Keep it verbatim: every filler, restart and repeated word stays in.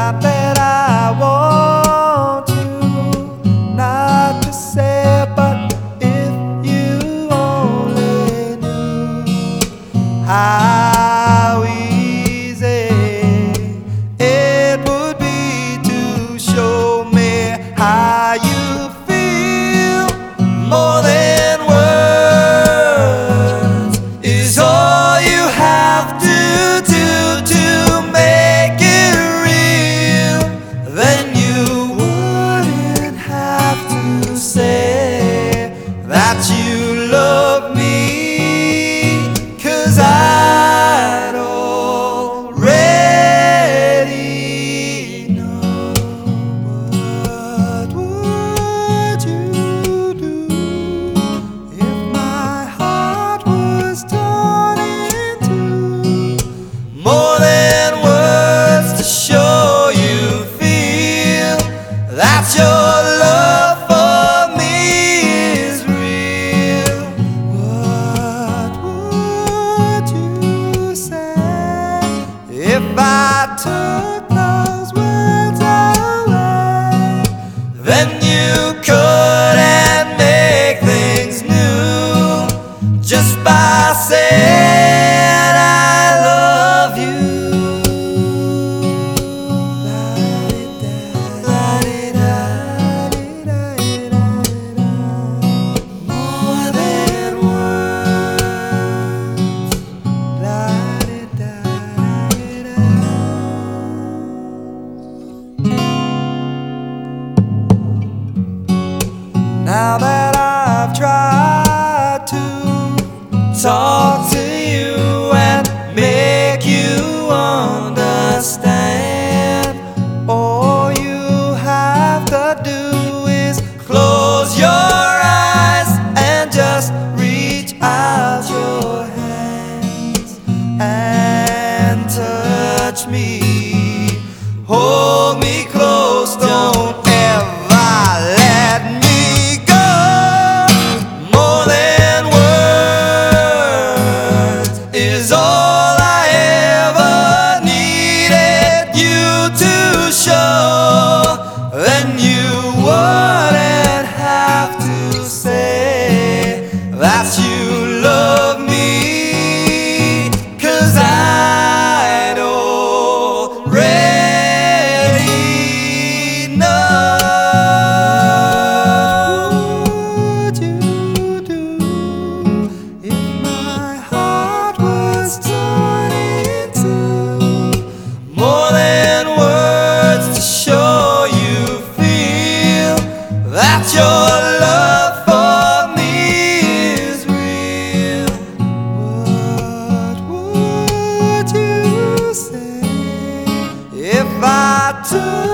Not that I want you not to say it, but if you only knew how easy it would be to show me how you feel. More than words is all you have to do to make it real. Then you wouldn't have to say that you love me, 'cause I'd already know. What would you do if my heart was torn in two? More than words to show you feel that your love for me is real. What would you say if I took those words away? Then you couldn't make things new just by saying I love you. More than words. Now that I've tried to talk to you and make you understand, all you have to do is close your eyes and just reach out your hands and touch me. Hold me close, don't ever let me go. More than words is all I ever needed you to show. Then you wouldn't have to say that you love me, 'cause I'd already know. What would you do if my heart was torn in two? More than words to show you feel that your love for me is real. What would you say if I took